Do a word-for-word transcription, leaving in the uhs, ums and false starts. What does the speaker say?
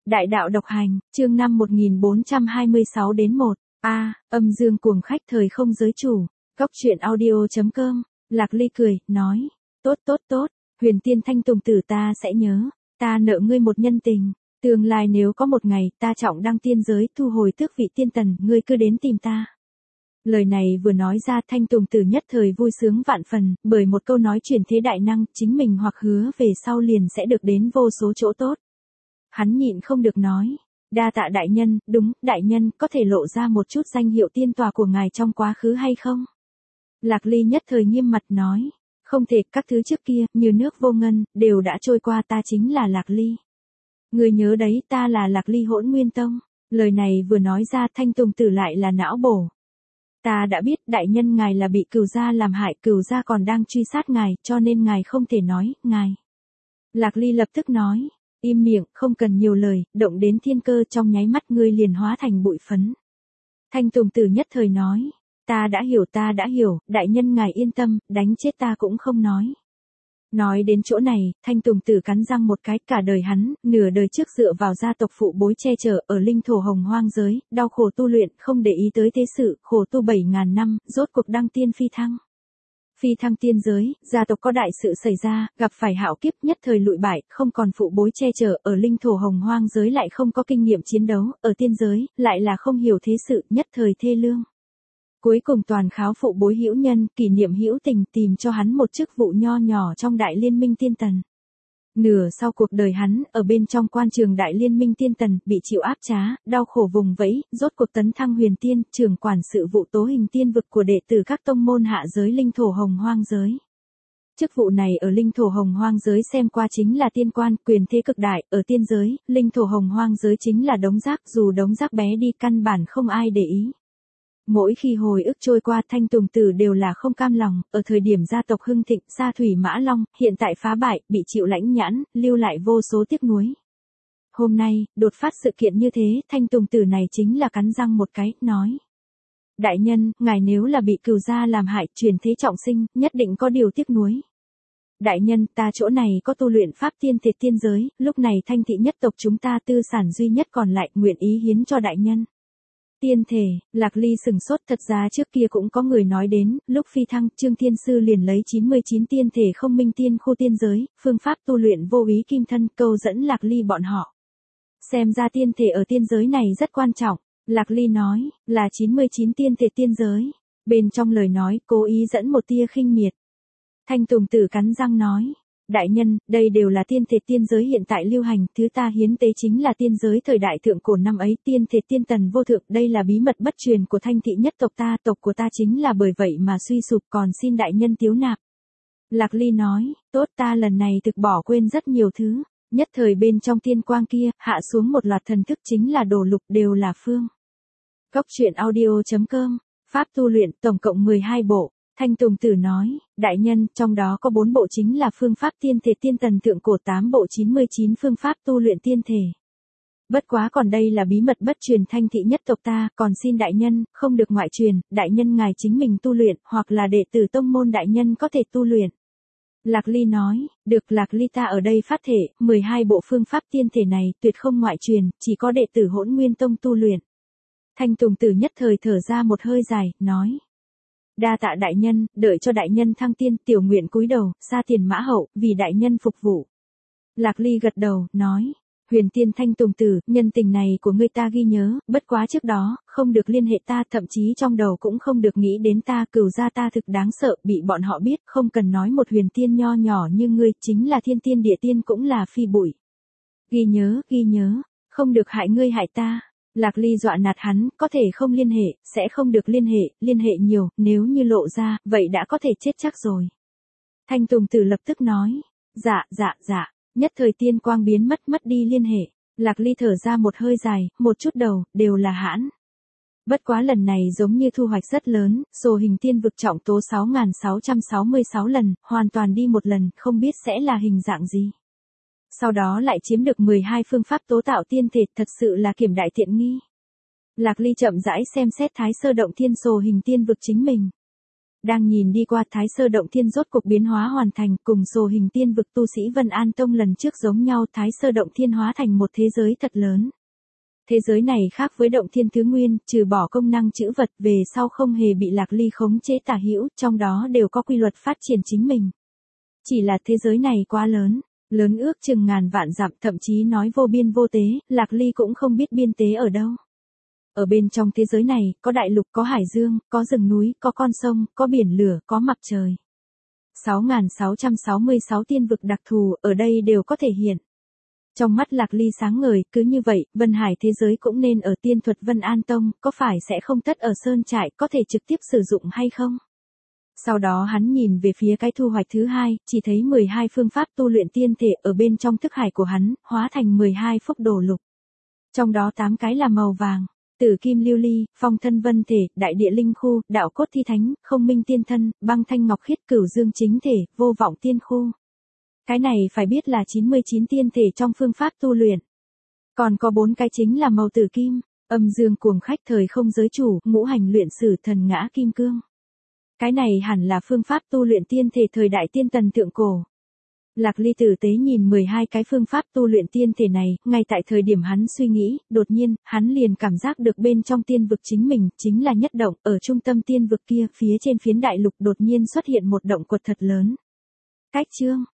Đại đạo độc hành, chương năm một nghìn bốn trăm hai mươi sáu đến một. A, âm dương cuồng khách thời không giới chủ. Góc truyện audio chấm com. Lạc Ly cười, nói. Tốt tốt tốt, huyền tiên thanh tùng tử ta sẽ nhớ. Ta nợ ngươi một nhân tình. Tương lai nếu có một ngày ta trọng đăng tiên giới thu hồi tước vị tiên tần, ngươi cứ đến tìm ta. Lời này vừa nói ra thanh tùng tử nhất thời vui sướng vạn phần, bởi một câu nói truyền thế đại năng, chính mình hoặc hứa về sau liền sẽ được đến vô số chỗ tốt. Hắn nhịn không được nói, đa tạ đại nhân, đúng, đại nhân, có thể lộ ra một chút danh hiệu tiên tòa của ngài trong quá khứ hay không? Lạc Ly nhất thời nghiêm mặt nói, không thể, các thứ trước kia, như nước vô ngân, đều đã trôi qua, ta chính là Lạc Ly. Người nhớ đấy, ta là Lạc Ly Hỗn Nguyên Tông. Lời này vừa nói ra thanh tùng tử lại là não bổ. Ta đã biết đại nhân ngài là bị cừu gia làm hại, cừu gia còn đang truy sát ngài, cho nên ngài không thể nói, ngài. Lạc Ly lập tức nói. Im miệng, không cần nhiều lời, động đến thiên cơ trong nháy mắt ngươi liền hóa thành bụi phấn. Thanh tùng tử nhất thời nói, ta đã hiểu ta đã hiểu, đại nhân ngài yên tâm, đánh chết ta cũng không nói. Nói đến chỗ này, thanh tùng tử cắn răng một cái, cả đời hắn, nửa đời trước dựa vào gia tộc phụ bối che chở ở linh thổ hồng hoang giới, đau khổ tu luyện, không để ý tới thế sự, khổ tu bảy ngàn năm, rốt cuộc đăng tiên phi thăng. Phi thăng tiên giới, gia tộc có đại sự xảy ra, gặp phải hạo kiếp nhất thời lụi bại, không còn phụ bối che chở, ở linh thổ hồng hoang giới lại không có kinh nghiệm chiến đấu, ở tiên giới, lại là không hiểu thế sự, nhất thời thê lương. Cuối cùng toàn kháo phụ bối hữu nhân, kỷ niệm hữu tình tìm cho hắn một chức vụ nho nhỏ trong đại liên minh tiên tần. Nửa sau cuộc đời hắn, ở bên trong quan trường đại liên minh tiên tần, bị chịu áp trá, đau khổ vùng vẫy, rốt cuộc tấn thăng huyền tiên, trưởng quản sự vụ tố hình tiên vực của đệ tử các tông môn hạ giới linh thổ hồng hoang giới. Chức vụ này ở linh thổ hồng hoang giới xem qua chính là tiên quan, quyền thế cực đại, ở tiên giới, linh thổ hồng hoang giới chính là đống rác, dù đống rác bé đi căn bản không ai để ý. Mỗi khi hồi ức trôi qua thanh tùng tử đều là không cam lòng, ở thời điểm gia tộc hưng thịnh, sa thủy mã long, hiện tại phá bại, bị chịu lãnh nhãn, lưu lại vô số tiếc nuối. Hôm nay, đột phát sự kiện như thế, thanh tùng tử này chính là cắn răng một cái, nói. Đại nhân, ngài nếu là bị cừu gia làm hại, truyền thế trọng sinh, nhất định có điều tiếc nuối. Đại nhân, ta chỗ này có tu luyện pháp tiên thiệt tiên giới, lúc này thanh thị nhất tộc chúng ta tư sản duy nhất còn lại, nguyện ý hiến cho đại nhân. Tiên thể, Lạc Ly sừng sốt, thật ra trước kia cũng có người nói đến, lúc phi thăng, Trương Thiên Sư liền lấy chín mươi chín tiên thể không minh tiên khu tiên giới, phương pháp tu luyện vô ý kim thân, câu dẫn Lạc Ly bọn họ. Xem ra tiên thể ở tiên giới này rất quan trọng, Lạc Ly nói, là chín mươi chín tiên thể tiên giới, bên trong lời nói, cố ý dẫn một tia khinh miệt. Thanh tùng tử cắn răng nói. Đại nhân, đây đều là tiên thể tiên giới hiện tại lưu hành, thứ ta hiến tế chính là tiên giới thời đại thượng cổ năm ấy, tiên thể tiên tần vô thượng, đây là bí mật bất truyền của thanh thị nhất tộc ta, tộc của ta chính là bởi vậy mà suy sụp, còn xin đại nhân tiếu nạp. Lạc Ly nói, tốt, ta lần này thực bỏ quên rất nhiều thứ, nhất thời bên trong tiên quang kia, hạ xuống một loạt thần thức chính là đồ lục đều là phương. Góc truyện audio chấm com, pháp tu luyện, tổng cộng mười hai bộ. Thanh tùng tử nói, đại nhân, trong đó có bốn bộ chính là phương pháp tiên thể tiên tần thượng cổ, tám bộ chín mươi chín phương pháp tu luyện tiên thể. Bất quá còn đây là bí mật bất truyền thanh thị nhất tộc ta, còn xin đại nhân, không được ngoại truyền, đại nhân ngài chính mình tu luyện, hoặc là đệ tử tông môn đại nhân có thể tu luyện. Lạc Ly nói, được, Lạc Ly ta ở đây phát thể, mười hai bộ phương pháp tiên thể này tuyệt không ngoại truyền, chỉ có đệ tử Hỗn Nguyên Tông tu luyện. Thanh tùng tử nhất thời thở ra một hơi dài, nói. Đa tạ đại nhân, đợi cho đại nhân thăng tiên, tiểu nguyện cúi đầu, xa tiền mã hậu, vì đại nhân phục vụ. Lạc Ly gật đầu, nói, huyền tiên thanh tùng tử, nhân tình này của ngươi ta ghi nhớ, bất quá trước đó, không được liên hệ ta, thậm chí trong đầu cũng không được nghĩ đến ta, cừu gia ta thực đáng sợ, bị bọn họ biết, không cần nói một huyền tiên nho nhỏ như ngươi, chính là thiên tiên địa tiên cũng là phi bụi. Ghi nhớ, ghi nhớ, không được hại ngươi hại ta. Lạc Ly dọa nạt hắn, có thể không liên hệ, sẽ không được liên hệ, liên hệ nhiều, nếu như lộ ra, vậy đã có thể chết chắc rồi. Thanh tùng tử lập tức nói, dạ, dạ, dạ, nhất thời tiên quang biến mất mất đi liên hệ, Lạc Ly thở ra một hơi dài, một chút đầu, đều là hãn. Bất quá lần này giống như thu hoạch rất lớn, sổ hình tiên vực trọng tố sáu nghìn sáu trăm sáu mươi sáu lần, hoàn toàn đi một lần, không biết sẽ là hình dạng gì. Sau đó lại chiếm được mười hai phương pháp tố tạo tiên thể, thật sự là kiểm đại tiện nghi. Lạc Ly chậm rãi xem xét thái sơ động thiên sổ hình tiên vực chính mình. Đang nhìn đi qua Thái Sơ Động Thiên rốt cục biến hóa hoàn thành, cùng sồ hình tiên vực tu sĩ Vân An Tông lần trước giống nhau, Thái Sơ Động Thiên hóa thành một thế giới thật lớn. Thế giới này khác với Động Thiên Thứ Nguyên, trừ bỏ công năng chữ vật về sau không hề bị Lạc Ly khống chế tả hữu, trong đó đều có quy luật phát triển chính mình. Chỉ là thế giới này quá lớn, lớn ước chừng ngàn vạn dặm, thậm chí nói vô biên vô tế, Lạc Ly cũng không biết biên tế ở đâu. Ở bên trong thế giới này, có đại lục, có hải dương, có rừng núi, có con sông, có biển lửa, có mặt trời. sáu nghìn sáu trăm sáu mươi sáu tiên vực đặc thù, ở đây đều có thể hiện. Trong mắt Lạc Ly sáng ngời, cứ như vậy, Vân Hải thế giới cũng nên ở tiên thuật Vân An Tông, có phải sẽ không tất ở sơn trại, có thể trực tiếp sử dụng hay không? Sau đó hắn nhìn về phía cái thu hoạch thứ hai, chỉ thấy mười hai phương pháp tu luyện tiên thể ở bên trong thức hải của hắn, hóa thành mười hai phúc đồ lục. Trong đó tám cái là màu vàng. Tử kim lưu ly, phong thân vân thể, đại địa linh khu, đạo cốt thi thánh, không minh tiên thân, băng thanh ngọc khiết, cửu dương chính thể, vô vọng tiên khu. Cái này phải biết là chín mươi chín tiên thể trong phương pháp tu luyện. Còn có bốn cái chính là màu tử kim, âm dương cuồng khách, thời không giới chủ, ngũ hành luyện sử, thần ngã kim cương. Cái này hẳn là phương pháp tu luyện tiên thể thời đại tiên tần thượng cổ. Lạc Ly tử tế nhìn mười hai cái phương pháp tu luyện tiên thể này, ngay tại thời điểm hắn suy nghĩ, đột nhiên, hắn liền cảm giác được bên trong tiên vực chính mình, chính là nhất động, ở trung tâm tiên vực kia, phía trên phiến đại lục đột nhiên xuất hiện một động quật thật lớn. Cách chương,